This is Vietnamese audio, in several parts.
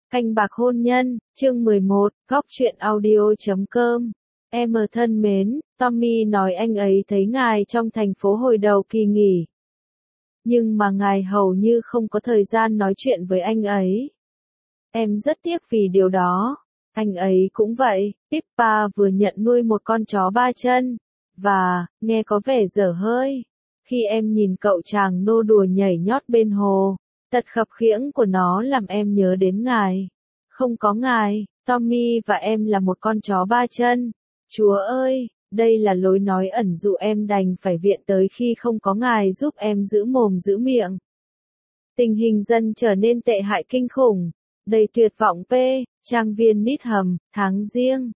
Canh bạc hôn nhân, chương 11, góc truyện audio.com. Em thân mến, Tommy nói anh ấy thấy ngài trong thành phố hồi đầu kỳ nghỉ. Nhưng mà ngài hầu như không có thời gian nói chuyện với anh ấy. Em rất tiếc vì điều đó. Anh ấy cũng vậy, Pippa vừa nhận nuôi một con chó 3 chân. Và, nghe có vẻ dở hơi. Khi em nhìn cậu chàng nô đùa nhảy nhót bên hồ, tật khập khiễng của nó làm em nhớ đến ngài. Không có ngài, Tommy và em là một con chó 3 chân. Chúa ơi, đây là lối nói ẩn dụ em đành phải viện tới khi không có ngài giúp em giữ mồm giữ miệng. Tình hình dần trở nên tệ hại kinh khủng. Đầy tuyệt vọng P. Trang viên Needham, tháng Giêng,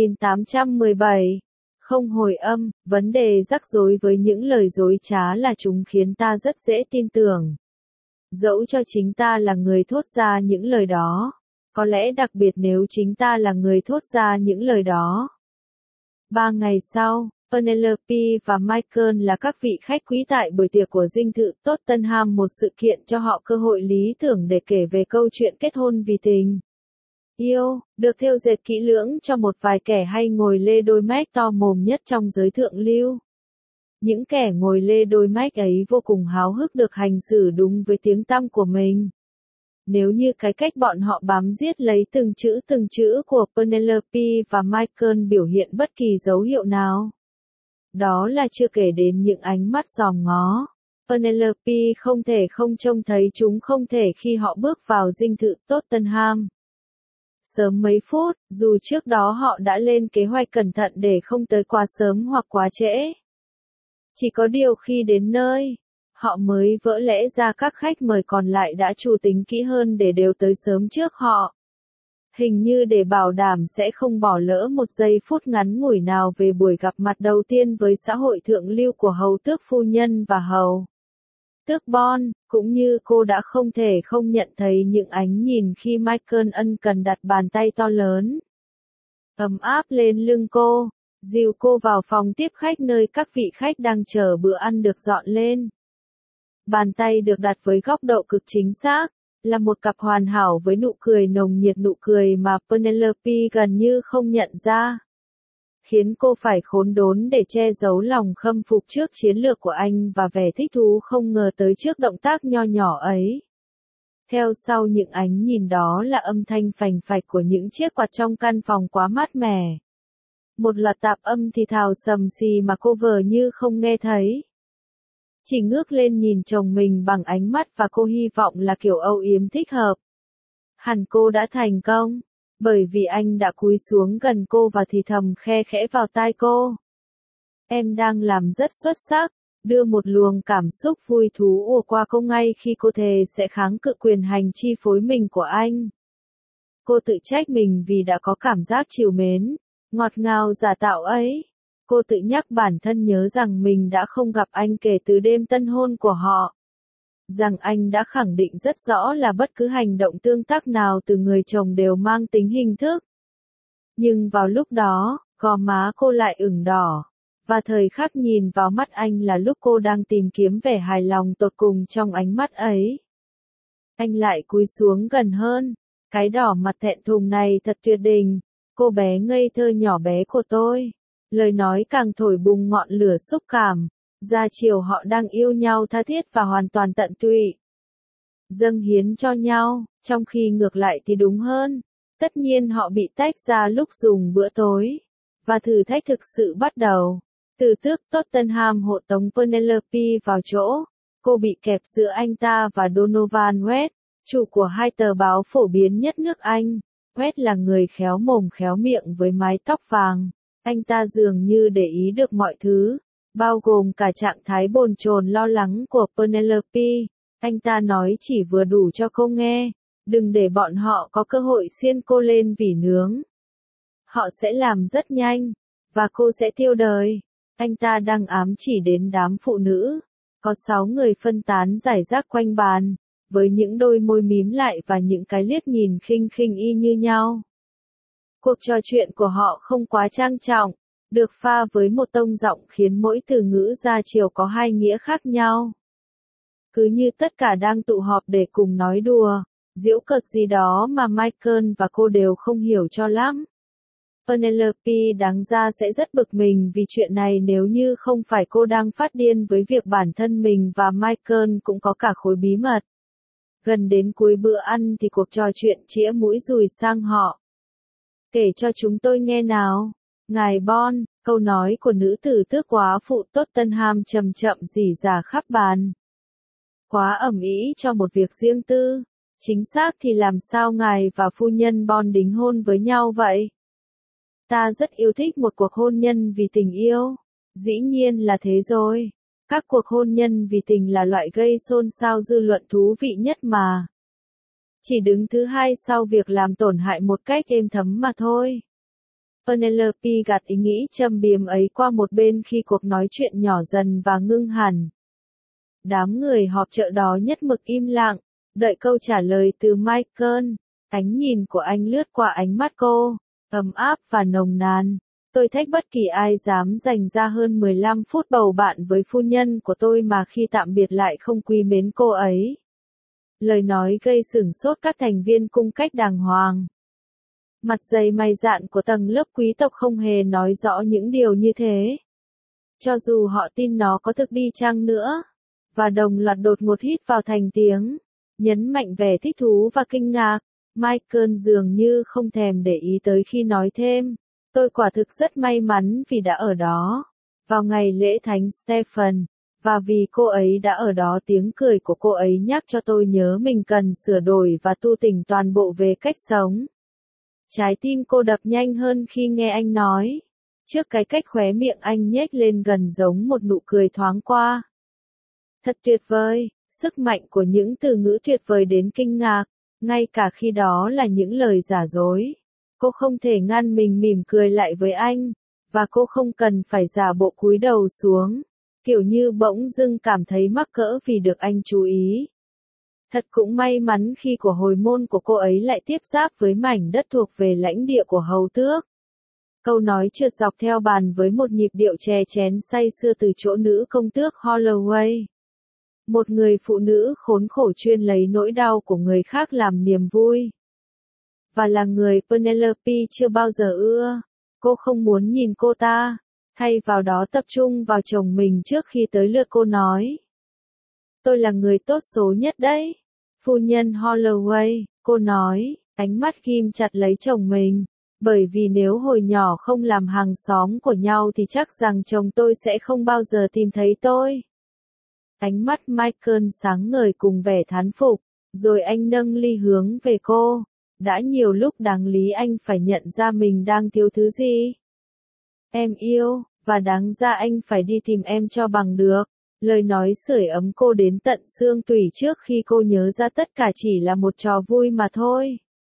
1817. Không hồi âm, vấn đề rắc rối với những lời dối trá là chúng khiến ta rất dễ tin tưởng. Dẫu cho chính ta là người thốt ra những lời đó. Có lẽ đặc biệt nếu chính ta là người thốt ra những lời đó. 3 ngày sau, Penelope và Michael là các vị khách quý tại buổi tiệc của dinh thự Tottenham, một sự kiện cho họ cơ hội lý tưởng để kể về câu chuyện kết hôn vì tình yêu, được thêu dệt kỹ lưỡng cho một vài kẻ hay ngồi lê đôi mách to mồm nhất trong giới thượng lưu. Những kẻ ngồi lê đôi mách ấy vô cùng háo hức được hành xử đúng với tiếng tăm của mình. Nếu như cái cách bọn họ bám giết lấy từng chữ của Penelope và Michael biểu hiện bất kỳ dấu hiệu nào. Đó là chưa kể đến những ánh mắt dòm ngó. Penelope không thể không trông thấy chúng không thể khi họ bước vào dinh thự Tottenham. Sớm mấy phút, dù trước đó họ đã lên kế hoạch cẩn thận để không tới quá sớm hoặc quá trễ. Chỉ có điều khi đến nơi, họ mới vỡ lẽ ra các khách mời còn lại đã chủ tính kỹ hơn để đều tới sớm trước họ. Hình như để bảo đảm sẽ không bỏ lỡ một giây phút ngắn ngủi nào về buổi gặp mặt đầu tiên với xã hội thượng lưu của hầu tước phu nhân và hầu tước Bon, cũng như cô đã không thể không nhận thấy những ánh nhìn khi Michael ân cần đặt bàn tay to lớn ấm áp lên lưng cô, dìu cô vào phòng tiếp khách nơi các vị khách đang chờ bữa ăn được dọn lên. Bàn tay được đặt với góc độ cực chính xác, là một cặp hoàn hảo với nụ cười nồng nhiệt, nụ cười mà Penelope gần như không nhận ra. Khiến cô phải khốn đốn để che giấu lòng khâm phục trước chiến lược của anh và vẻ thích thú không ngờ tới trước động tác nho nhỏ ấy. Theo sau những ánh nhìn đó là âm thanh phành phạch của những chiếc quạt trong căn phòng quá mát mẻ. Một loạt tạp âm thì thào sầm xì mà cô vờ như không nghe thấy. Chỉ ngước lên nhìn chồng mình bằng ánh mắt và cô hy vọng là kiểu âu yếm thích hợp. Hẳn cô đã thành công, bởi vì anh đã cúi xuống gần cô và thì thầm khe khẽ vào tai cô. Em đang làm rất xuất sắc, đưa một luồng cảm xúc vui thú ùa qua cô ngay khi cô thề sẽ kháng cự quyền hành chi phối mình của anh. Cô tự trách mình vì đã có cảm giác trìu mến, ngọt ngào giả tạo ấy. Cô tự nhắc bản thân nhớ rằng mình đã không gặp anh kể từ đêm tân hôn của họ. Rằng anh đã khẳng định rất rõ là bất cứ hành động tương tác nào từ người chồng đều mang tính hình thức. Nhưng vào lúc đó, gò má cô lại ửng đỏ. Và thời khắc nhìn vào mắt anh là lúc cô đang tìm kiếm vẻ hài lòng tột cùng trong ánh mắt ấy. Anh lại cúi xuống gần hơn. Cái đỏ mặt thẹn thùng này thật tuyệt tình. Cô bé ngây thơ nhỏ bé của tôi. Lời nói càng thổi bùng ngọn lửa xúc cảm. Ra chiều họ đang yêu nhau tha thiết và hoàn toàn tận tụy. Dâng hiến cho nhau, trong khi ngược lại thì đúng hơn. Tất nhiên họ bị tách ra lúc dùng bữa tối. Và thử thách thực sự bắt đầu. Từ tước Tottenham hộ tống Penelope vào chỗ. Cô bị kẹp giữa anh ta và Donovan West, chủ của hai tờ báo phổ biến nhất nước Anh. West là người khéo mồm khéo miệng với mái tóc vàng. Anh ta dường như để ý được mọi thứ, bao gồm cả trạng thái bồn chồn lo lắng của Penelope. Anh ta nói chỉ vừa đủ cho cô nghe, đừng để bọn họ có cơ hội xiên cô lên vỉ nướng. Họ sẽ làm rất nhanh, và cô sẽ tiêu đời. Anh ta đang ám chỉ đến đám phụ nữ. Có 6 người phân tán rải rác quanh bàn, với những đôi môi mím lại và những cái liếc nhìn khinh khinh y như nhau. Cuộc trò chuyện của họ không quá trang trọng, được pha với một tông giọng khiến mỗi từ ngữ ra chiều có hai nghĩa khác nhau. Cứ như tất cả đang tụ họp để cùng nói đùa, giễu cợt gì đó mà Michael và cô đều không hiểu cho lắm. Penelope đáng ra sẽ rất bực mình vì chuyện này nếu như không phải cô đang phát điên với việc bản thân mình và Michael cũng có cả khối bí mật. Gần đến cuối bữa ăn thì cuộc trò chuyện chĩa mũi dùi sang họ. Kể cho chúng tôi nghe nào, ngài Bon, câu nói của nữ tử tước quá phụ Tottenham chậm chậm rỉ rả khắp bàn. Quá ầm ĩ cho một việc riêng tư, chính xác thì làm sao ngài và phu nhân Bon đính hôn với nhau vậy? Ta rất yêu thích một cuộc hôn nhân vì tình yêu. Dĩ nhiên là thế rồi. Các cuộc hôn nhân vì tình là loại gây xôn xao dư luận thú vị nhất mà. Chỉ đứng thứ hai sau việc làm tổn hại một cách êm thấm mà thôi. Penelope gạt ý nghĩ châm biếm ấy qua một bên khi cuộc nói chuyện nhỏ dần và ngưng hẳn. Đám người họp chợ đó nhất mực im lặng, đợi câu trả lời từ Michael. Ánh nhìn của anh lướt qua ánh mắt cô, ấm áp và nồng nàn. Tôi thách bất kỳ ai dám dành ra hơn 15 phút bầu bạn với phu nhân của tôi mà khi tạm biệt lại không quý mến cô ấy. Lời nói gây sửng sốt các thành viên cung cách đàng hoàng. Mặt dày mày dạn của tầng lớp quý tộc không hề nói rõ những điều như thế. Cho dù họ tin nó có thực đi chăng nữa. Và đồng loạt đột ngột hít vào thành tiếng, nhấn mạnh vẻ thích thú và kinh ngạc. Michael dường như không thèm để ý tới khi nói thêm. Tôi quả thực rất may mắn vì đã ở đó, vào ngày lễ Thánh Stephen, và vì cô ấy đã ở đó. Tiếng cười của cô ấy nhắc cho tôi nhớ mình cần sửa đổi và tu tỉnh toàn bộ về cách sống. Trái tim cô đập nhanh hơn khi nghe anh nói. Trước cái cách khóe miệng anh nhếch lên gần giống một nụ cười thoáng qua. Thật tuyệt vời, sức mạnh của những từ ngữ tuyệt vời đến kinh ngạc, ngay cả khi đó là những lời giả dối. Cô không thể ngăn mình mỉm cười lại với anh, và cô không cần phải giả bộ cúi đầu xuống, kiểu như bỗng dưng cảm thấy mắc cỡ vì được anh chú ý. Thật cũng may mắn khi của hồi môn của cô ấy lại tiếp giáp với mảnh đất thuộc về lãnh địa của hầu tước. Câu nói trượt dọc theo bàn với một nhịp điệu chè chén say sưa từ chỗ nữ công tước Holloway. Một người phụ nữ khốn khổ chuyên lấy nỗi đau của người khác làm niềm vui. Và là người Penelope chưa bao giờ ưa. Cô không muốn nhìn cô ta, thay vào đó tập trung vào chồng mình trước khi tới lượt cô nói. Tôi là người tốt số nhất đấy. Phu nhân Holloway, cô nói, ánh mắt ghim chặt lấy chồng mình. Bởi vì nếu hồi nhỏ không làm hàng xóm của nhau thì chắc rằng chồng tôi sẽ không bao giờ tìm thấy tôi. Ánh mắt Michael sáng ngời cùng vẻ thán phục, rồi anh nâng ly hướng về cô. Đã nhiều lúc đáng lý anh phải nhận ra mình đang thiếu thứ gì. Em yêu, và đáng ra anh phải đi tìm em cho bằng được. Lời nói sưởi ấm cô đến tận xương tủy trước khi cô nhớ ra tất cả chỉ là một trò vui mà thôi.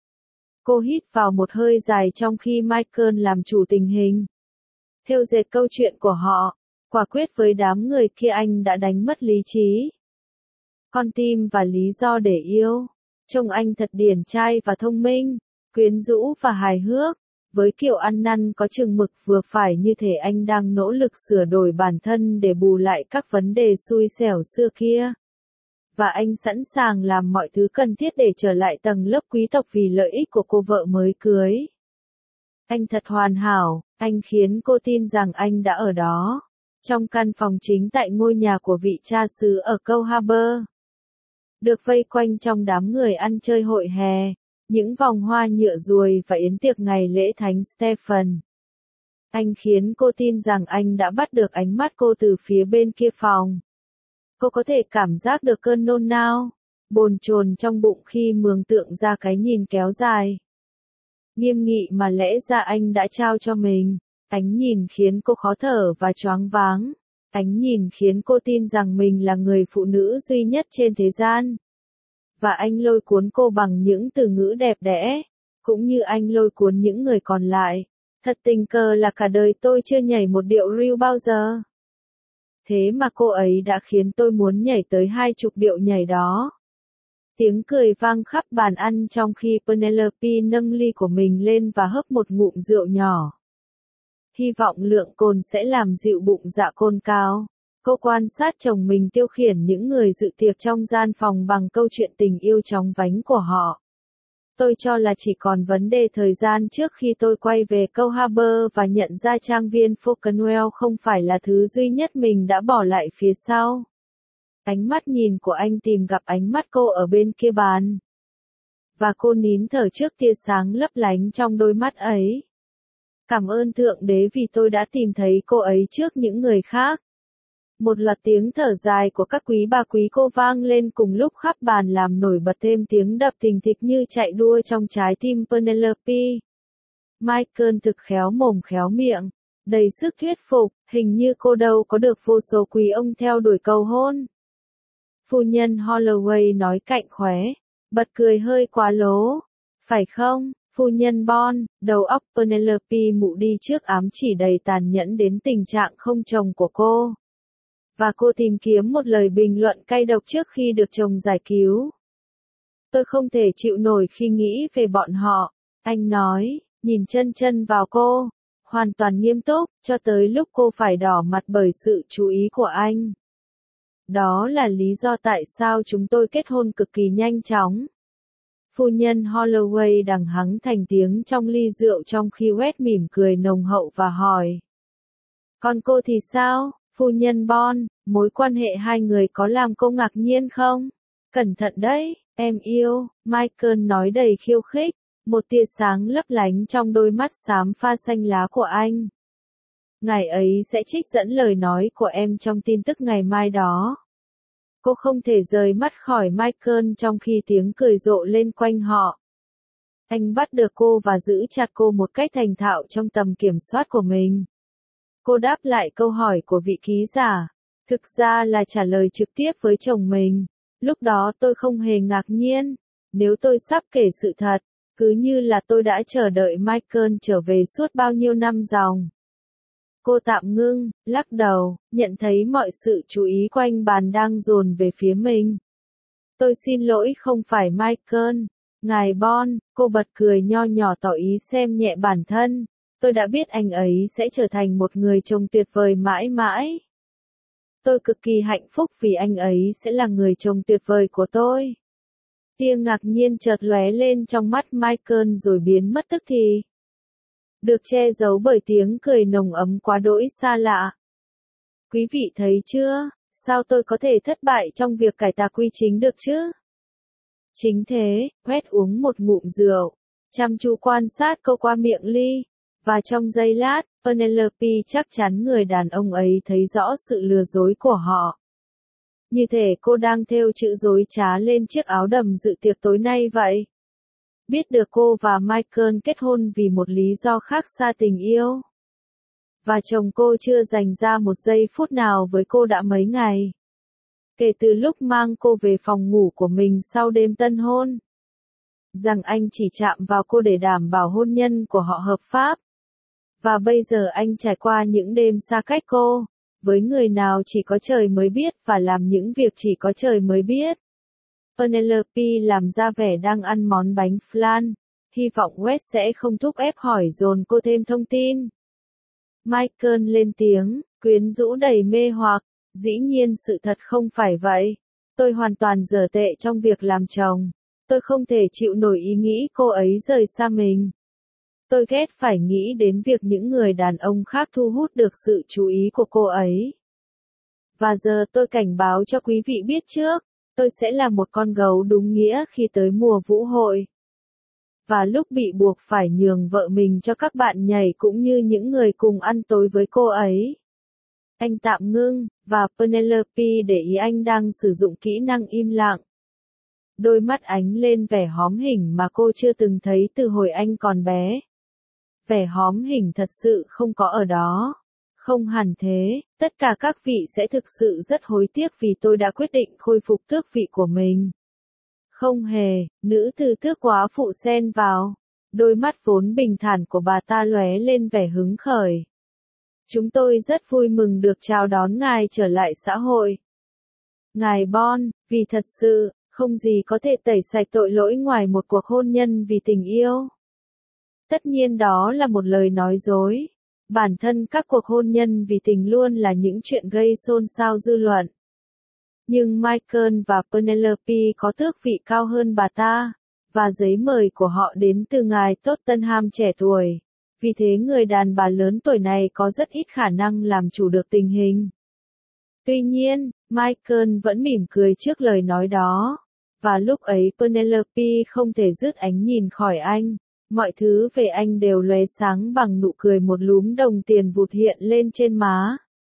Cô hít vào một hơi dài trong khi Michael làm chủ tình hình. Thêu dệt câu chuyện của họ, quả quyết với đám người kia anh đã đánh mất lý trí. Con tim và lý do để yêu. Trông anh thật điển trai và thông minh, quyến rũ và hài hước, với kiểu ăn năn có chừng mực vừa phải như thể anh đang nỗ lực sửa đổi bản thân để bù lại các vấn đề xui xẻo xưa kia. Và anh sẵn sàng làm mọi thứ cần thiết để trở lại tầng lớp quý tộc vì lợi ích của cô vợ mới cưới. Anh thật hoàn hảo, anh khiến cô tin rằng anh đã ở đó, trong căn phòng chính tại ngôi nhà của vị cha xứ ở Câu Harbour. Được vây quanh trong đám người ăn chơi hội hè, những vòng hoa nhựa ruồi và yến tiệc ngày lễ Thánh Stephen. Anh khiến cô tin rằng anh đã bắt được ánh mắt cô từ phía bên kia phòng. Cô có thể cảm giác được cơn nôn nao, bồn chồn trong bụng khi mường tượng ra cái nhìn kéo dài. Nghiêm nghị mà lẽ ra anh đã trao cho mình. Ánh nhìn khiến cô khó thở và choáng váng. Ánh nhìn khiến cô tin rằng mình là người phụ nữ duy nhất trên thế gian. Và anh lôi cuốn cô bằng những từ ngữ đẹp đẽ, cũng như anh lôi cuốn những người còn lại. Thật tình cờ là cả đời tôi chưa nhảy một điệu reel bao giờ. Thế mà cô ấy đã khiến tôi muốn nhảy tới 20 điệu nhảy đó. Tiếng cười vang khắp bàn ăn trong khi Penelope nâng ly của mình lên và hớp một ngụm rượu nhỏ. Hy vọng lượng cồn sẽ làm dịu bụng dạ cồn cao. Cô quan sát chồng mình tiêu khiển những người dự tiệc trong gian phòng bằng câu chuyện tình yêu chóng vánh của họ. Tôi cho là chỉ còn vấn đề thời gian trước khi tôi quay về câu Harbour và nhận ra trang viên Falconwell không phải là thứ duy nhất mình đã bỏ lại phía sau. Ánh mắt nhìn của anh tìm gặp ánh mắt cô ở bên kia bàn. Và cô nín thở trước tia sáng lấp lánh trong đôi mắt ấy. Cảm ơn Thượng Đế vì tôi đã tìm thấy cô ấy trước những người khác. Một loạt tiếng thở dài của các quý bà quý cô vang lên cùng lúc khắp bàn làm nổi bật thêm tiếng đập thình thịch như chạy đua trong trái tim Penelope. Michael thực khéo mồm khéo miệng, đầy sức thuyết phục, hình như cô đâu có được vô số quý ông theo đuổi cầu hôn. Phu nhân Holloway nói cạnh khóe, bật cười hơi quá lố. Phải không, phu nhân Bon, đầu óc Penelope mụ đi trước ám chỉ đầy tàn nhẫn đến tình trạng không chồng của cô. Và cô tìm kiếm một lời bình luận cay độc trước khi được chồng giải cứu. Tôi không thể chịu nổi khi nghĩ về bọn họ, anh nói, nhìn chân chân vào cô, hoàn toàn nghiêm túc, cho tới lúc cô phải đỏ mặt bởi sự chú ý của anh. Đó là lý do tại sao chúng tôi kết hôn cực kỳ nhanh chóng. Phu nhân Holloway đằng hắng thành tiếng trong ly rượu trong khi West mỉm cười nồng hậu và hỏi. Còn cô thì sao, phu nhân Bon, mối quan hệ hai người có làm cô ngạc nhiên không? Cẩn thận đấy, em yêu, Michael nói đầy khiêu khích, một tia sáng lấp lánh trong đôi mắt xám pha xanh lá của anh. Ngài ấy sẽ trích dẫn lời nói của em trong tin tức ngày mai đó. Cô không thể rời mắt khỏi Michael trong khi tiếng cười rộ lên quanh họ. Anh bắt được cô và giữ chặt cô một cách thành thạo trong tầm kiểm soát của mình. Cô đáp lại câu hỏi của vị ký giả. Thực ra là trả lời trực tiếp với chồng mình. Lúc đó tôi không hề ngạc nhiên. Nếu tôi sắp kể sự thật, cứ như là tôi đã chờ đợi Michael trở về suốt bao nhiêu năm dòng. Cô tạm ngưng, lắc đầu, nhận thấy mọi sự chú ý quanh bàn đang dồn về phía mình. Tôi xin lỗi không phải Michael. Ngài Bon, cô bật cười nho nhỏ tỏ ý xem nhẹ bản thân. Tôi đã biết anh ấy sẽ trở thành một người chồng tuyệt vời mãi mãi. Tôi cực kỳ hạnh phúc vì anh ấy sẽ là người chồng tuyệt vời của tôi. Tia ngạc nhiên chợt lóe lên trong mắt Michael rồi biến mất tức thì. Được che giấu bởi tiếng cười nồng ấm quá đỗi xa lạ. Quý vị thấy chưa, sao tôi có thể thất bại trong việc cải tà quy chính được chứ? Chính thế, Quét uống một ngụm rượu, chăm chú quan sát cô qua miệng ly, và trong giây lát, Penelope chắc chắn người đàn ông ấy thấy rõ sự lừa dối của họ. Như thể cô đang thêu chữ dối trá lên chiếc áo đầm dự tiệc tối nay vậy. Biết được cô và Michael kết hôn vì một lý do khác xa tình yêu. Và chồng cô chưa dành ra một giây phút nào với cô đã mấy ngày. Kể từ lúc mang cô về phòng ngủ của mình sau đêm tân hôn. Rằng anh chỉ chạm vào cô để đảm bảo hôn nhân của họ hợp pháp. Và bây giờ anh trải qua những đêm xa cách cô, với người nào chỉ có trời mới biết và làm những việc chỉ có trời mới biết. Penelope làm ra vẻ đang ăn món bánh flan, hy vọng West sẽ không thúc ép hỏi dồn cô thêm thông tin. Michael lên tiếng, quyến rũ đầy mê hoặc, dĩ nhiên sự thật không phải vậy. Tôi hoàn toàn dở tệ trong việc làm chồng. Tôi không thể chịu nổi ý nghĩ cô ấy rời xa mình. Tôi ghét phải nghĩ đến việc những người đàn ông khác thu hút được sự chú ý của cô ấy. Và giờ tôi cảnh báo cho quý vị biết trước, tôi sẽ là một con gấu đúng nghĩa khi tới mùa vũ hội. Và lúc bị buộc phải nhường vợ mình cho các bạn nhảy cũng như những người cùng ăn tối với cô ấy. Anh tạm ngưng, và Penelope để ý anh đang sử dụng kỹ năng im lặng. Đôi mắt ánh lên vẻ hóm hỉnh mà cô chưa từng thấy từ hồi anh còn bé. Vẻ hóm hỉnh thật sự không có ở đó. Không hẳn thế, tất cả các vị sẽ thực sự rất hối tiếc vì tôi đã quyết định khôi phục tước vị của mình. Không hề, nữ từ tước quá phụ xen vào. Đôi mắt vốn bình thản của bà ta lóe lên vẻ hứng khởi. Chúng tôi rất vui mừng được chào đón ngài trở lại xã hội. Ngài Bon, vì thật sự, không gì có thể tẩy sạch tội lỗi ngoài một cuộc hôn nhân vì tình yêu. Tất nhiên đó là một lời nói dối. Bản thân các cuộc hôn nhân vì tình luôn là những chuyện gây xôn xao dư luận. Nhưng Michael và Penelope có tước vị cao hơn bà ta, và giấy mời của họ đến từ ngài Tottenham trẻ tuổi. Vì thế người đàn bà lớn tuổi này có rất ít khả năng làm chủ được tình hình. Tuy nhiên, Michael vẫn mỉm cười trước lời nói đó. Và lúc ấy Penelope không thể dứt ánh nhìn khỏi anh. Mọi thứ về anh đều lóe sáng bằng nụ cười, một lúm đồng tiền vụt hiện lên trên má.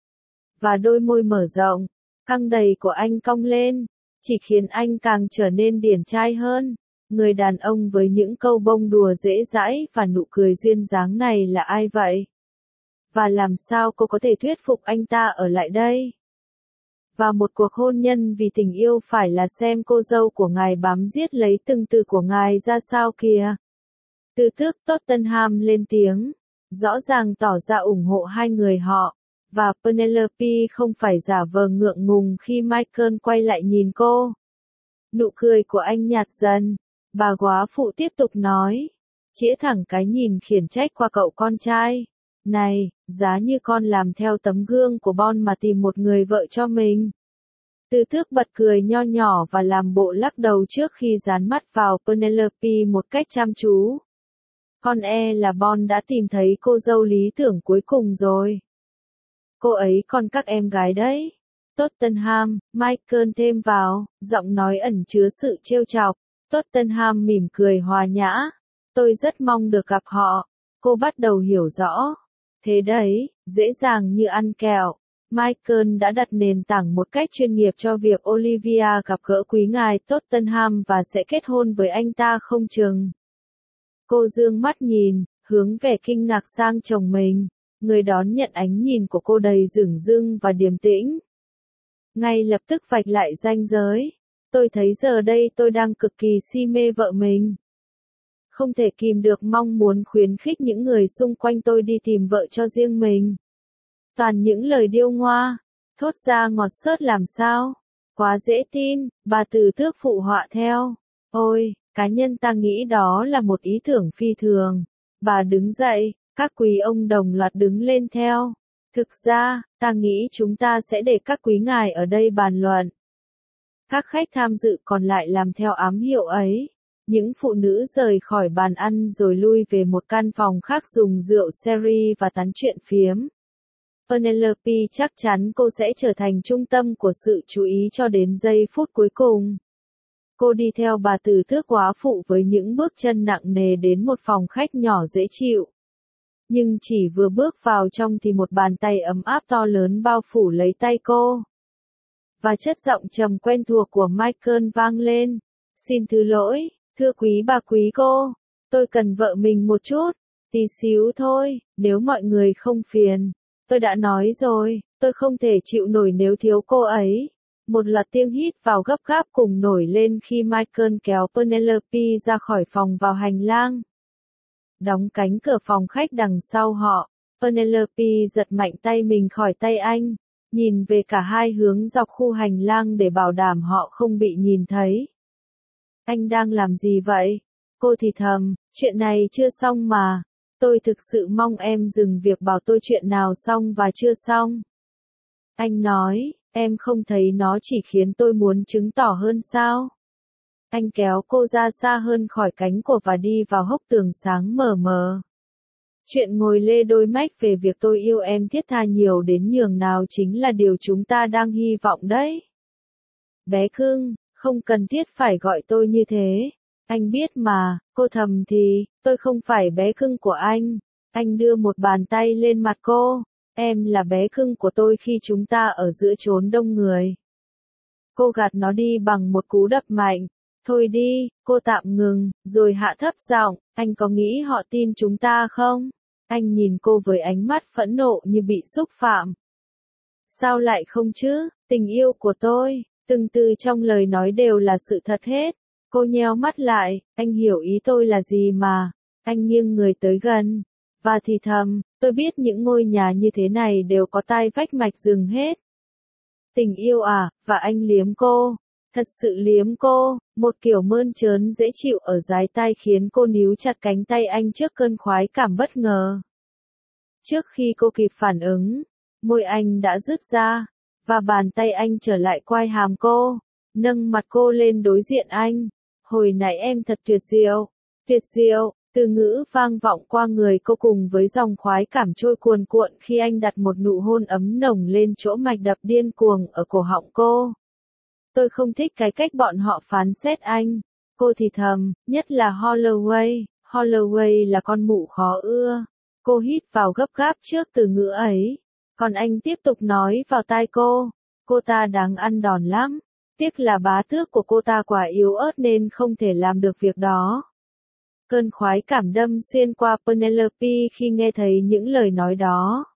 Và đôi môi mở rộng, căng đầy của anh cong lên, chỉ khiến anh càng trở nên điển trai hơn. Người đàn ông với những câu bông đùa dễ dãi và nụ cười duyên dáng này là ai vậy? Và làm sao cô có thể thuyết phục anh ta ở lại đây? Và một cuộc hôn nhân vì tình yêu phải là xem cô dâu của ngài bám giết lấy từng từ của ngài ra sao kìa. Từ tước Tottenham lên tiếng, rõ ràng tỏ ra ủng hộ hai người họ, và Penelope không phải giả vờ ngượng ngùng khi Michael quay lại nhìn cô. Nụ cười của anh nhạt dần, bà góa phụ tiếp tục nói, chĩa thẳng cái nhìn khiển trách qua cậu con trai. Này, giá như con làm theo tấm gương của Bon mà tìm một người vợ cho mình. Từ tước bật cười nho nhỏ và làm bộ lắc đầu trước khi dán mắt vào Penelope một cách chăm chú. Con là Bon đã tìm thấy cô dâu lý tưởng cuối cùng rồi. Cô ấy còn các em gái đấy. Tottenham, Michael thêm vào, giọng nói ẩn chứa sự trêu chọc. Tottenham mỉm cười hòa nhã. Tôi rất mong được gặp họ. Cô bắt đầu hiểu rõ. Thế đấy, dễ dàng như ăn kẹo. Michael đã đặt nền tảng một cách chuyên nghiệp cho việc Olivia gặp gỡ quý ngài Tottenham và sẽ kết hôn với anh ta không chừng. Cô dương mắt nhìn, hướng vẻ kinh ngạc sang chồng mình. Người đón nhận ánh nhìn của cô đầy dửng dưng và điềm tĩnh. Ngay lập tức vạch lại ranh giới. Tôi thấy giờ đây tôi đang cực kỳ si mê vợ mình. Không thể kìm được mong muốn khuyến khích những người xung quanh tôi đi tìm vợ cho riêng mình. Toàn những lời điêu ngoa, thốt ra ngọt xớt làm sao. Quá dễ tin, bà từ tước phụ họa theo. Ôi, cá nhân ta nghĩ đó là một ý tưởng phi thường. Bà đứng dậy, các quý ông đồng loạt đứng lên theo. Thực ra, ta nghĩ chúng ta sẽ để các quý ngài ở đây bàn luận. Các khách tham dự còn lại làm theo ám hiệu ấy. Những phụ nữ rời khỏi bàn ăn rồi lui về một căn phòng khác dùng rượu sherry và tán chuyện phiếm. Penelope chắc chắn cô sẽ trở thành trung tâm của sự chú ý cho đến giây phút cuối cùng. Cô đi theo bà từ tước góa phụ với những bước chân nặng nề đến một phòng khách nhỏ dễ chịu. Nhưng chỉ vừa bước vào trong thì một bàn tay ấm áp to lớn bao phủ lấy tay cô. Và chất giọng trầm quen thuộc của Michael vang lên. Xin thứ lỗi, thưa quý bà quý cô, tôi cần vợ mình một chút, tí xíu thôi, nếu mọi người không phiền. Tôi đã nói rồi, tôi không thể chịu nổi nếu thiếu cô ấy. Một loạt tiếng hít vào gấp gáp cùng nổi lên khi Michael kéo Penelope ra khỏi phòng vào hành lang. Đóng cánh cửa phòng khách đằng sau họ, Penelope giật mạnh tay mình khỏi tay anh, nhìn về cả hai hướng dọc khu hành lang để bảo đảm họ không bị nhìn thấy. Anh đang làm gì vậy? Cô thì thầm, chuyện này chưa xong mà. Tôi thực sự mong em dừng việc bảo tôi chuyện nào xong và chưa xong. Anh nói, em không thấy nó chỉ khiến tôi muốn chứng tỏ hơn sao? Anh kéo cô ra xa hơn khỏi cánh cổ và đi vào hốc tường sáng mờ mờ. Chuyện ngồi lê đôi mách về việc tôi yêu em thiết tha nhiều đến nhường nào chính là điều chúng ta đang hy vọng đấy. Bé cưng, không cần thiết phải gọi tôi như thế. Anh biết mà, cô thầm thì, tôi không phải bé cưng của anh. Anh đưa một bàn tay lên mặt cô. Em là bé cưng của tôi khi chúng ta ở giữa chốn đông người. Cô gạt nó đi bằng một cú đập mạnh. Thôi đi, cô tạm ngừng, rồi hạ thấp giọng, anh có nghĩ họ tin chúng ta không? Anh nhìn cô với ánh mắt phẫn nộ như bị xúc phạm. Sao lại không chứ, tình yêu của tôi, từng từ trong lời nói đều là sự thật hết. Cô nheo mắt lại, anh hiểu ý tôi là gì mà. Anh nghiêng người tới gần, và thì thầm, tôi biết những ngôi nhà như thế này đều có tai vách mạch rừng hết. Tình yêu à, và anh liếm cô. Thật sự liếm cô, một kiểu mơn trớn dễ chịu ở dái tai khiến cô níu chặt cánh tay anh trước cơn khoái cảm bất ngờ. Trước khi cô kịp phản ứng, môi anh đã rứt ra, và bàn tay anh trở lại quai hàm cô, nâng mặt cô lên đối diện anh. Hồi nãy em thật tuyệt diệu, từ ngữ vang vọng qua người cô cùng với dòng khoái cảm trôi cuồn cuộn khi anh đặt một nụ hôn ấm nồng lên chỗ mạch đập điên cuồng ở cổ họng cô. Tôi không thích cái cách bọn họ phán xét anh. Cô thì thầm, nhất là Holloway. Holloway là con mụ khó ưa. Cô hít vào gấp gáp trước từ ngữ ấy. Còn anh tiếp tục nói vào tai cô ta đáng ăn đòn lắm. Tiếc là bá tước của cô ta quá yếu ớt nên không thể làm được việc đó. Cơn khoái cảm đâm xuyên qua Penelope khi nghe thấy những lời nói đó.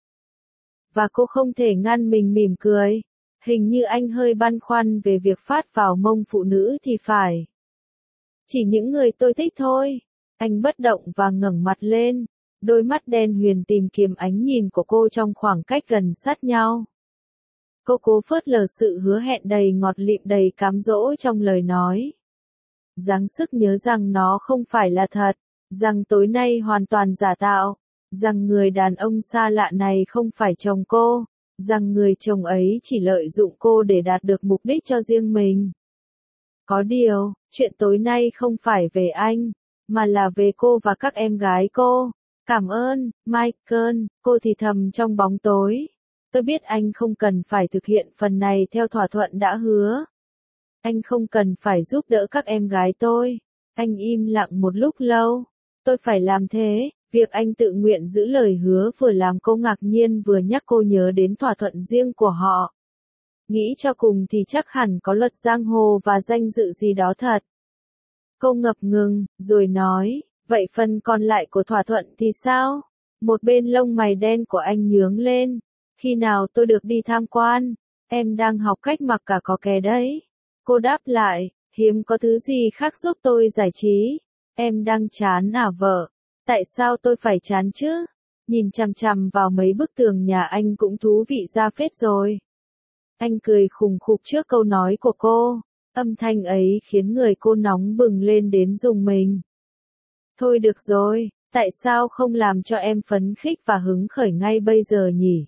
Và cô không thể ngăn mình mỉm cười. Hình như anh hơi băn khoăn về việc phát vào mông phụ nữ thì phải. Chỉ những người tôi thích thôi. Anh bất động và ngẩng mặt lên. Đôi mắt đen huyền tìm kiếm ánh nhìn của cô trong khoảng cách gần sát nhau. Cô cố phớt lờ sự hứa hẹn đầy ngọt lịm đầy cám dỗ trong lời nói. Gắng sức nhớ rằng nó không phải là thật, rằng tối nay hoàn toàn giả tạo, rằng người đàn ông xa lạ này không phải chồng cô, rằng người chồng ấy chỉ lợi dụng cô để đạt được mục đích cho riêng mình. Có điều, chuyện tối nay không phải về anh, mà là về cô và các em gái cô. Cảm ơn, Michael, cô thì thầm trong bóng tối. Tôi biết anh không cần phải thực hiện phần này theo thỏa thuận đã hứa. Anh không cần phải giúp đỡ các em gái tôi. Anh im lặng một lúc lâu. Tôi phải làm thế. Việc anh tự nguyện giữ lời hứa vừa làm cô ngạc nhiên vừa nhắc cô nhớ đến thỏa thuận riêng của họ. Nghĩ cho cùng thì chắc hẳn có luật giang hồ và danh dự gì đó thật. Cô ngập ngừng, rồi nói, vậy phần còn lại của thỏa thuận thì sao? Một bên lông mày đen của anh nhướng lên. Khi nào tôi được đi tham quan? Em đang học cách mặc cả có kè đấy. Cô đáp lại, hiếm có thứ gì khác giúp tôi giải trí. Em đang chán à vợ? Tại sao tôi phải chán chứ? Nhìn chằm chằm vào mấy bức tường nhà anh cũng thú vị ra phết rồi. Anh cười khùng khục trước câu nói của cô. Âm thanh ấy khiến người cô nóng bừng lên đến rùng mình. Thôi được rồi, tại sao không làm cho em phấn khích và hứng khởi ngay bây giờ nhỉ?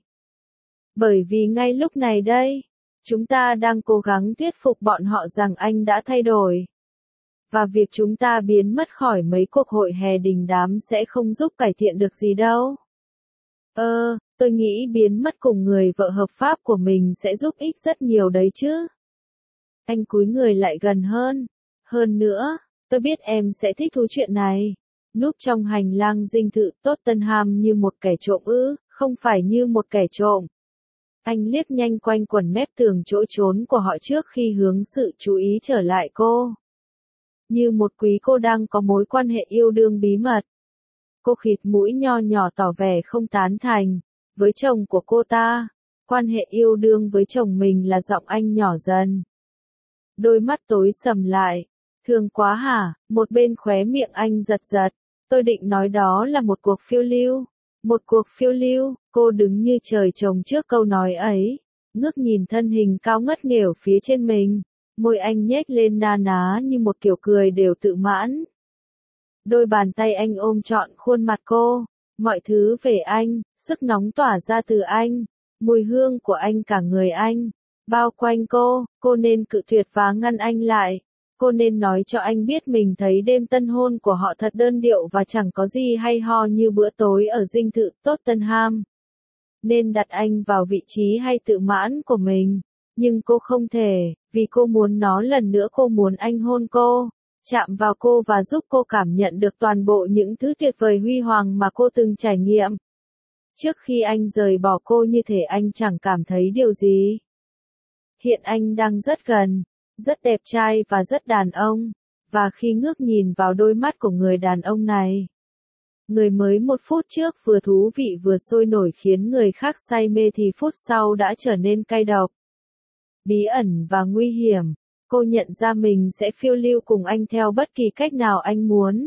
Bởi vì ngay lúc này đây, chúng ta đang cố gắng thuyết phục bọn họ rằng anh đã thay đổi. Và việc chúng ta biến mất khỏi mấy cuộc hội hè đình đám sẽ không giúp cải thiện được gì đâu. Tôi nghĩ biến mất cùng người vợ hợp pháp của mình sẽ giúp ích rất nhiều đấy chứ. Anh cúi người lại gần hơn. Hơn nữa, tôi biết em sẽ thích thú chuyện này. Núp trong hành lang dinh thự Tottenham như một kẻ trộm ư, không phải như một kẻ trộm. Anh liếc nhanh quanh quần mép tường chỗ trốn của họ trước khi hướng sự chú ý trở lại cô. Như một quý cô đang có mối quan hệ yêu đương bí mật. Cô khịt mũi nho nhỏ tỏ vẻ không tán thành. Với chồng của cô ta, quan hệ yêu đương với chồng mình là giọng anh nhỏ dần. Đôi mắt tối sầm lại. Thương quá hả? Một bên khóe miệng anh giật giật. Tôi định nói đó là một cuộc phiêu lưu. Một cuộc phiêu lưu, cô đứng như trời trồng trước câu nói ấy. Ngước nhìn thân hình cao ngất nghểu phía trên mình. Môi anh nhếch lên na ná như một kiểu cười đều tự mãn. Đôi bàn tay anh ôm trọn khuôn mặt cô. Mọi thứ về anh, sức nóng tỏa ra từ anh. Mùi hương của anh cả người anh. Bao quanh cô nên cự tuyệt và ngăn anh lại. Cô nên nói cho anh biết mình thấy đêm tân hôn của họ thật đơn điệu và chẳng có gì hay ho như bữa tối ở dinh thự Tottenham. Nên đặt anh vào vị trí hay tự mãn của mình. Nhưng cô không thể, vì cô muốn nó lần nữa, cô muốn anh hôn cô, chạm vào cô và giúp cô cảm nhận được toàn bộ những thứ tuyệt vời huy hoàng mà cô từng trải nghiệm. Trước khi anh rời bỏ cô như thể anh chẳng cảm thấy điều gì. Hiện anh đang rất gần, rất đẹp trai và rất đàn ông, và khi ngước nhìn vào đôi mắt của người đàn ông này, người mới một phút trước vừa thú vị vừa sôi nổi khiến người khác say mê thì phút sau đã trở nên cay độc, bí ẩn và nguy hiểm, cô nhận ra mình sẽ phiêu lưu cùng anh theo bất kỳ cách nào anh muốn.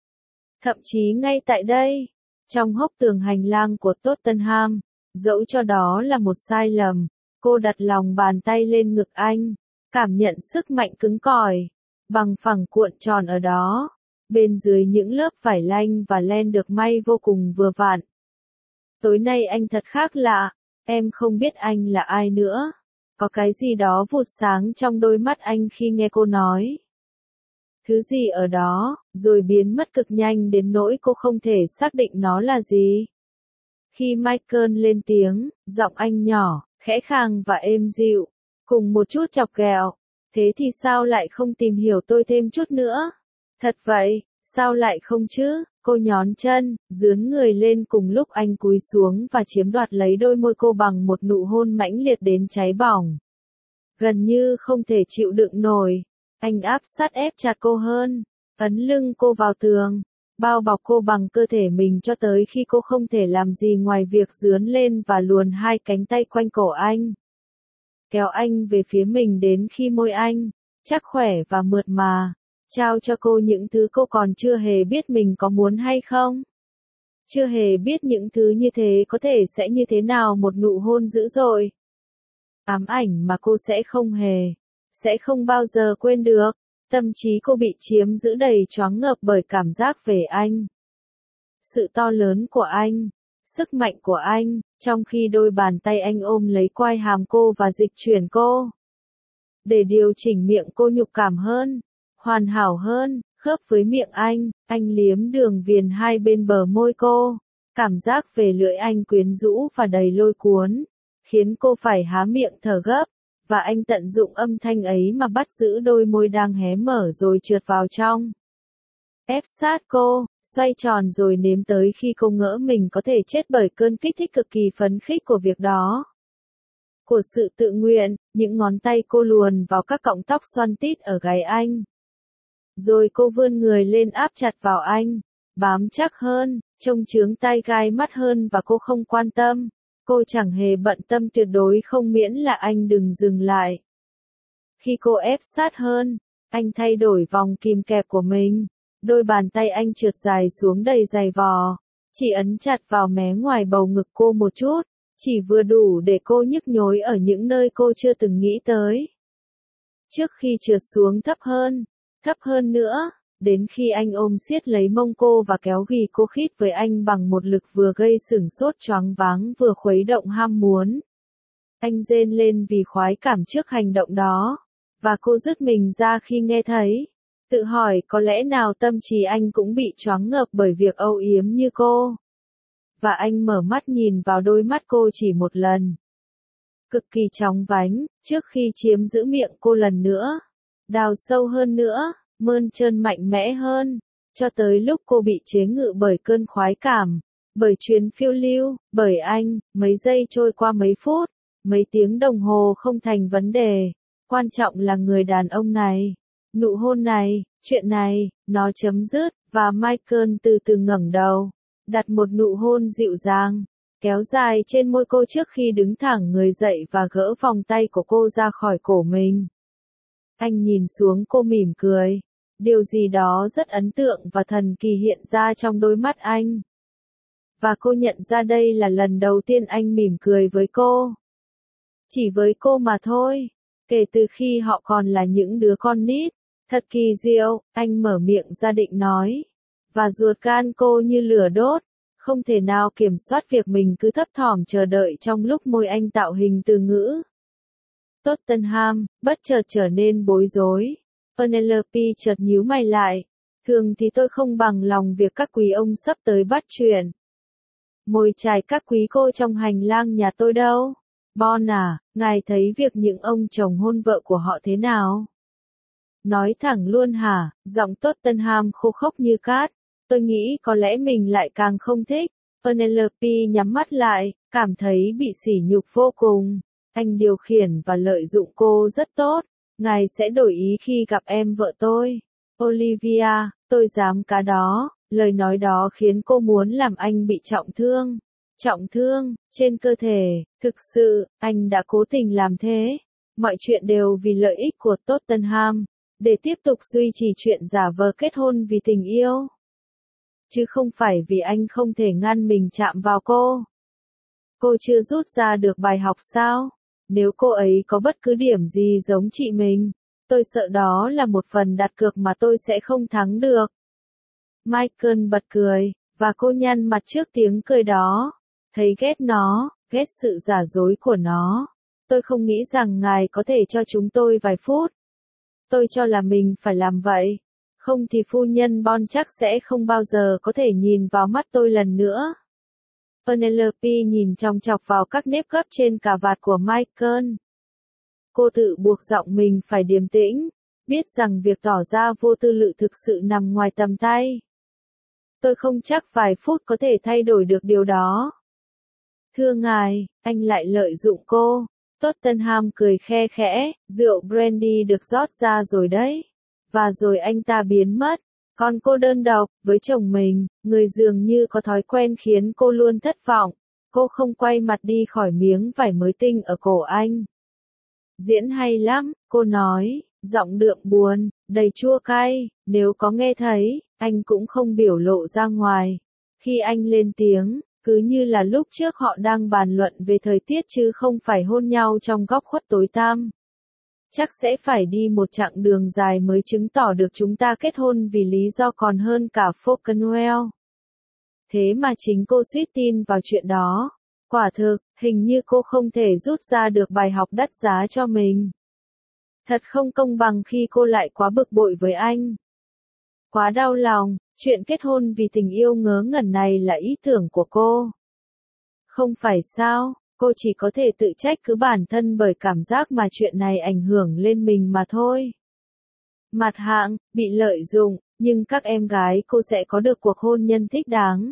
Thậm chí ngay tại đây, trong hốc tường hành lang của Tottenham, dẫu cho đó là một sai lầm, cô đặt lòng bàn tay lên ngực anh, cảm nhận sức mạnh cứng cỏi, bằng phẳng cuộn tròn ở đó, bên dưới những lớp vải lanh và len được may vô cùng vừa vặn. Tối nay anh thật khác lạ, em không biết anh là ai nữa. Có cái gì đó vụt sáng trong đôi mắt anh khi nghe cô nói. Thứ gì ở đó, rồi biến mất cực nhanh đến nỗi cô không thể xác định nó là gì. Khi Michael lên tiếng, giọng anh nhỏ, khẽ khàng và êm dịu, cùng một chút chọc ghẹo. Thế thì sao lại không tìm hiểu tôi thêm chút nữa? Thật vậy, sao lại không chứ? Cô nhón chân, dướn người lên cùng lúc anh cúi xuống và chiếm đoạt lấy đôi môi cô bằng một nụ hôn mãnh liệt đến cháy bỏng. Gần như không thể chịu đựng nổi, anh áp sát ép chặt cô hơn, ấn lưng cô vào tường, bao bọc cô bằng cơ thể mình cho tới khi cô không thể làm gì ngoài việc dướn lên và luồn hai cánh tay quanh cổ anh. Kéo anh về phía mình đến khi môi anh, chắc khỏe và mượt mà, trao cho cô những thứ cô còn chưa hề biết mình có muốn hay không. Chưa hề biết những thứ như thế có thể sẽ như thế nào một nụ hôn dữ dội. Ám ảnh mà cô sẽ không bao giờ quên được. Tâm trí cô bị chiếm giữ đầy choáng ngợp bởi cảm giác về anh. Sự to lớn của anh, sức mạnh của anh, trong khi đôi bàn tay anh ôm lấy quai hàm cô và dịch chuyển cô. Để điều chỉnh miệng cô nhục cảm hơn, hoàn hảo hơn, khớp với miệng anh liếm đường viền hai bên bờ môi cô. Cảm giác về lưỡi anh quyến rũ và đầy lôi cuốn, khiến cô phải há miệng thở gấp, và anh tận dụng âm thanh ấy mà bắt giữ đôi môi đang hé mở rồi trượt vào trong. Ép sát cô, xoay tròn rồi nếm tới khi cô ngỡ mình có thể chết bởi cơn kích thích cực kỳ phấn khích của việc đó. Của sự tự nguyện, những ngón tay cô luồn vào các cọng tóc xoăn tít ở gáy anh. Rồi cô vươn người lên áp chặt vào anh, bám chắc hơn, trông chướng tai gai mắt hơn và cô không quan tâm. Cô chẳng hề bận tâm tuyệt đối không miễn là anh đừng dừng lại. Khi cô ép sát hơn, anh thay đổi vòng kìm kẹp của mình. Đôi bàn tay anh trượt dài xuống đầy dày vò, chỉ ấn chặt vào mé ngoài bầu ngực cô một chút, chỉ vừa đủ để cô nhức nhối ở những nơi cô chưa từng nghĩ tới. Trước khi trượt xuống thấp hơn nữa, đến khi anh ôm siết lấy mông cô và kéo ghì cô khít với anh bằng một lực vừa gây sửng sốt choáng váng vừa khuấy động ham muốn. Anh rên lên vì khoái cảm trước hành động đó, và cô dứt mình ra khi nghe thấy. Tự hỏi có lẽ nào tâm trí anh cũng bị choáng ngợp bởi việc âu yếm như cô. Và anh mở mắt nhìn vào đôi mắt cô chỉ một lần. Cực kỳ chóng vánh, trước khi chiếm giữ miệng cô lần nữa. Đào sâu hơn nữa, mơn trơn mạnh mẽ hơn, cho tới lúc cô bị chế ngự bởi cơn khoái cảm, bởi chuyến phiêu lưu, bởi anh. Mấy giây trôi qua mấy phút, mấy tiếng đồng hồ không thành vấn đề. Quan trọng là người đàn ông này, nụ hôn này, chuyện này, nó chấm dứt, và Michael từ từ ngẩng đầu, đặt một nụ hôn dịu dàng, kéo dài trên môi cô trước khi đứng thẳng người dậy và gỡ vòng tay của cô ra khỏi cổ mình. Anh nhìn xuống cô mỉm cười. Điều gì đó rất ấn tượng và thần kỳ hiện ra trong đôi mắt anh. Và cô nhận ra đây là lần đầu tiên anh mỉm cười với cô. Chỉ với cô mà thôi. Kể từ khi họ còn là những đứa con nít. Thật kỳ diệu, anh mở miệng ra định nói. Và ruột gan cô như lửa đốt. Không thể nào kiểm soát việc mình cứ thấp thỏm chờ đợi trong lúc môi anh tạo hình từ ngữ. Tottenham, bất chợt trở nên bối rối. Penelope chợt nhíu mày lại. Thường thì tôi không bằng lòng việc các quý ông sắp tới bắt chuyện. Mồi chài các quý cô trong hành lang nhà tôi đâu. Bon à, ngài thấy việc những ông chồng hôn vợ của họ thế nào? Nói thẳng luôn hả, giọng Tottenham khô khốc như cát. Tôi nghĩ có lẽ mình lại càng không thích. Penelope nhắm mắt lại, cảm thấy bị sỉ nhục vô cùng. Anh điều khiển và lợi dụng cô rất tốt. Ngài sẽ đổi ý khi gặp em vợ tôi. Olivia, tôi dám cá đó. Lời nói đó khiến cô muốn làm anh bị trọng thương. Trọng thương, trên cơ thể. Thực sự, anh đã cố tình làm thế. Mọi chuyện đều vì lợi ích của Tottenham. Để tiếp tục duy trì chuyện giả vờ kết hôn vì tình yêu. Chứ không phải vì anh không thể ngăn mình chạm vào cô. Cô chưa rút ra được bài học sao? Nếu cô ấy có bất cứ điểm gì giống chị mình, tôi sợ đó là một phần đặt cược mà tôi sẽ không thắng được. Michael bật cười, và cô nhăn mặt trước tiếng cười đó. Thấy ghét nó, ghét sự giả dối của nó. Tôi không nghĩ rằng ngài có thể cho chúng tôi vài phút. Tôi cho là mình phải làm vậy. Không thì phu nhân Bond chắc sẽ không bao giờ có thể nhìn vào mắt tôi lần nữa. Penelope nhìn chòng chọc vào các nếp gấp trên cà vạt của Michael. Cô tự buộc giọng mình phải điềm tĩnh, biết rằng việc tỏ ra vô tư lự thực sự nằm ngoài tầm tay. Tôi không chắc vài phút có thể thay đổi được điều đó. Thưa ngài, anh lại lợi dụng cô. Tottenham cười khe khẽ, rượu brandy được rót ra rồi đấy. Và rồi anh ta biến mất. Còn cô đơn độc, với chồng mình, người dường như có thói quen khiến cô luôn thất vọng. Cô không quay mặt đi khỏi miếng vải mới tinh ở cổ anh. Diễn hay lắm, cô nói, giọng đượm buồn, đầy chua cay, nếu có nghe thấy, anh cũng không biểu lộ ra ngoài. Khi anh lên tiếng, cứ như là lúc trước họ đang bàn luận về thời tiết chứ không phải hôn nhau trong góc khuất tối tăm. Chắc sẽ phải đi một chặng đường dài mới chứng tỏ được chúng ta kết hôn vì lý do còn hơn cả Falconwell. Thế mà chính cô suýt tin vào chuyện đó. Quả thực, hình như cô không thể rút ra được bài học đắt giá cho mình. Thật không công bằng khi cô lại quá bực bội với anh. Quá đau lòng, chuyện kết hôn vì tình yêu ngớ ngẩn này là ý tưởng của cô. Không phải sao, cô chỉ có thể tự trách cứ bản thân bởi cảm giác mà chuyện này ảnh hưởng lên mình mà thôi. Mặt hạng, bị lợi dụng, nhưng các em gái cô sẽ có được cuộc hôn nhân thích đáng.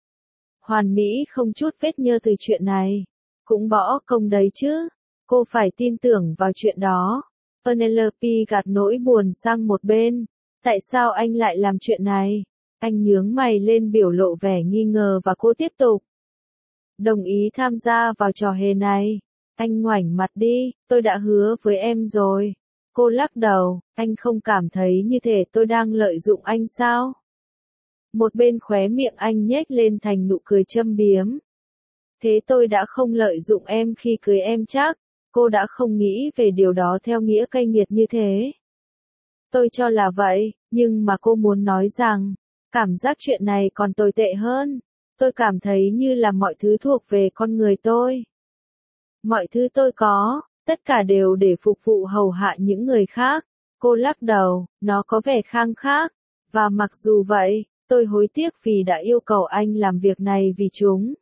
Hoàn mỹ không chút vết nhơ từ chuyện này. Cũng bỏ công đấy chứ. Cô phải tin tưởng vào chuyện đó. Penelope gạt nỗi buồn sang một bên. Tại sao anh lại làm chuyện này? Anh nhướng mày lên biểu lộ vẻ nghi ngờ và cô tiếp tục. Đồng ý tham gia vào trò hề này. Anh ngoảnh mặt đi, tôi đã hứa với em rồi. Cô lắc đầu, anh không cảm thấy như thể tôi đang lợi dụng anh sao? Một bên khóe miệng anh nhếch lên thành nụ cười châm biếm. Thế tôi đã không lợi dụng em khi cưới em chắc. Cô đã không nghĩ về điều đó theo nghĩa cay nghiệt như thế. Tôi cho là vậy, nhưng mà cô muốn nói rằng, cảm giác chuyện này còn tồi tệ hơn. Tôi cảm thấy như là mọi thứ thuộc về con người tôi. Mọi thứ tôi có, tất cả đều để phục vụ hầu hạ những người khác. Cô lắc đầu, nó có vẻ khang khác. Và mặc dù vậy, tôi hối tiếc vì đã yêu cầu anh làm việc này vì chúng.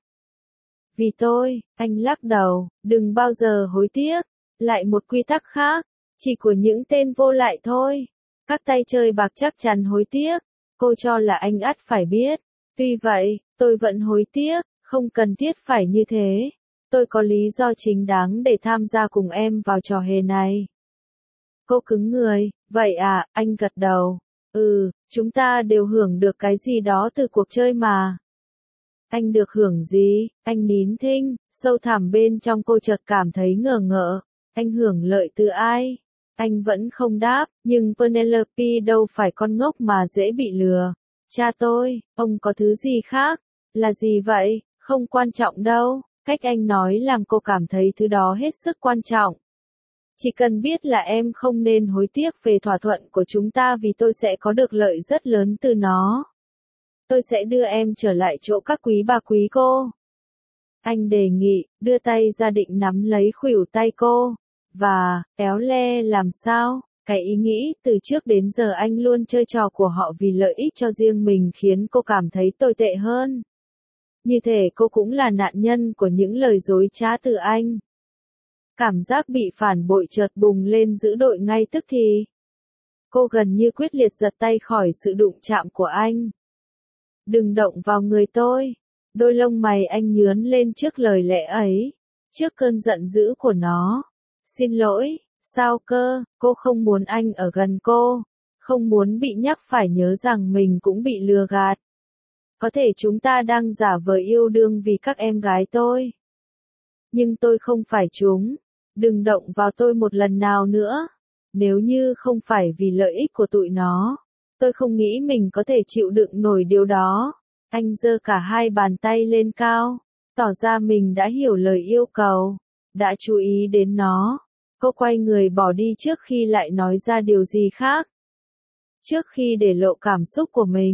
Vì tôi, anh lắc đầu, đừng bao giờ hối tiếc. Lại một quy tắc khác, chỉ của những tên vô lại thôi. Các tay chơi bạc chắc chắn hối tiếc. Cô cho là anh ắt phải biết. Tuy vậy, tôi vẫn hối tiếc, không cần thiết phải như thế. Tôi có lý do chính đáng để tham gia cùng em vào trò hề này. Cô cứng người, vậy à, anh gật đầu. Chúng ta đều hưởng được cái gì đó từ cuộc chơi mà. Anh được hưởng gì? Anh nín thinh, sâu thẳm bên trong cô chợt cảm thấy ngờ ngợ. Anh hưởng lợi từ ai? Anh vẫn không đáp, nhưng Penelope đâu phải con ngốc mà dễ bị lừa. Cha tôi, ông có thứ gì khác? Là gì vậy? Không quan trọng đâu. Cách anh nói làm cô cảm thấy thứ đó hết sức quan trọng. Chỉ cần biết là em không nên hối tiếc về thỏa thuận của chúng ta vì tôi sẽ có được lợi rất lớn từ nó. Tôi sẽ đưa em trở lại chỗ các quý bà quý cô. Anh đề nghị, đưa tay ra định nắm lấy khuỷu tay cô. Và, éo le làm sao? Cái ý nghĩ từ trước đến giờ anh luôn chơi trò của họ vì lợi ích cho riêng mình khiến cô cảm thấy tồi tệ hơn. Như thể cô cũng là nạn nhân của những lời dối trá từ anh. Cảm giác bị phản bội chợt bùng lên dữ dội ngay tức thì. Cô gần như quyết liệt giật tay khỏi sự đụng chạm của anh. Đừng động vào người tôi. Đôi lông mày anh nhướn lên trước lời lẽ ấy. Trước cơn giận dữ của nó. Xin lỗi, sao cơ, cô không muốn anh ở gần cô. Không muốn bị nhắc phải nhớ rằng mình cũng bị lừa gạt. Có thể chúng ta đang giả vờ yêu đương vì các em gái tôi. Nhưng tôi không phải chúng. Đừng động vào tôi một lần nào nữa. Nếu như không phải vì lợi ích của tụi nó, tôi không nghĩ mình có thể chịu đựng nổi điều đó. Anh giơ cả hai bàn tay lên cao, tỏ ra mình đã hiểu lời yêu cầu, đã chú ý đến nó. Cô quay người bỏ đi trước khi lại nói ra điều gì khác. Trước khi để lộ cảm xúc của mình,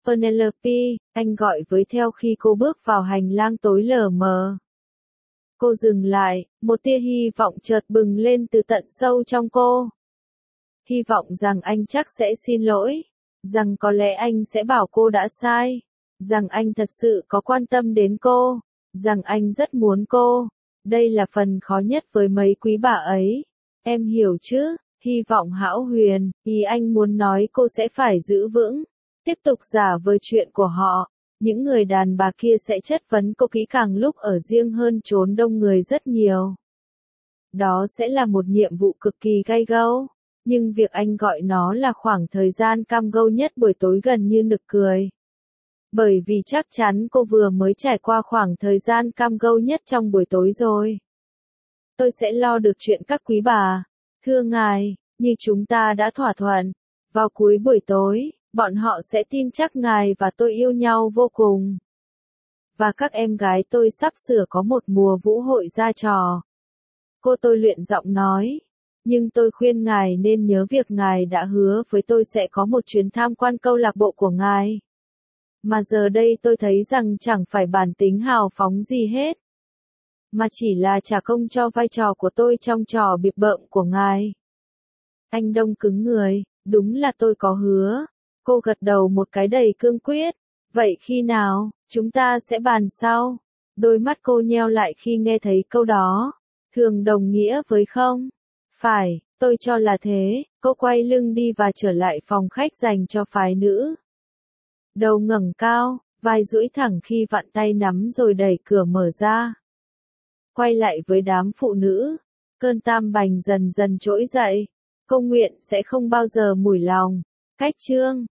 Penelope, anh gọi với theo khi cô bước vào hành lang tối lờ mờ. Cô dừng lại, một tia hy vọng chợt bừng lên từ tận sâu trong cô. Hy vọng rằng anh chắc sẽ xin lỗi, rằng có lẽ anh sẽ bảo cô đã sai, rằng anh thật sự có quan tâm đến cô, rằng anh rất muốn cô. Đây là phần khó nhất với mấy quý bà ấy. Em hiểu chứ, hy vọng hão huyền, ý anh muốn nói cô sẽ phải giữ vững, tiếp tục giả vờ chuyện của họ. Những người đàn bà kia sẽ chất vấn cô kỹ càng lúc ở riêng hơn chốn đông người rất nhiều. Đó sẽ là một nhiệm vụ cực kỳ gay go, nhưng việc anh gọi nó là khoảng thời gian cam go nhất buổi tối gần như nực cười. Bởi vì chắc chắn cô vừa mới trải qua khoảng thời gian cam go nhất trong buổi tối rồi. Tôi sẽ lo được chuyện các quý bà. Thưa ngài, như chúng ta đã thỏa thuận, vào cuối buổi tối, bọn họ sẽ tin chắc ngài và tôi yêu nhau vô cùng. Và các em gái tôi sắp sửa có một mùa vũ hội ra trò. Cô tôi luyện giọng nói. Nhưng tôi khuyên ngài nên nhớ việc ngài đã hứa với tôi sẽ có một chuyến tham quan câu lạc bộ của ngài. Mà giờ đây tôi thấy rằng chẳng phải bản tính hào phóng gì hết, mà chỉ là trả công cho vai trò của tôi trong trò bịp bợm của ngài. Anh Đông cứng người, đúng là tôi có hứa. Cô gật đầu một cái đầy cương quyết. Vậy khi nào, chúng ta sẽ bàn sau? Đôi mắt cô nheo lại khi nghe thấy câu đó. Thường đồng nghĩa với không? Phải, tôi cho là thế. Cô quay lưng đi và trở lại phòng khách dành cho phái nữ. Đầu ngẩng cao, vai duỗi thẳng khi vặn tay nắm rồi đẩy cửa mở ra. Quay lại với đám phụ nữ. Cơn tam bành dần dần trỗi dậy. Cô nguyện sẽ không bao giờ mủi lòng. Cách chương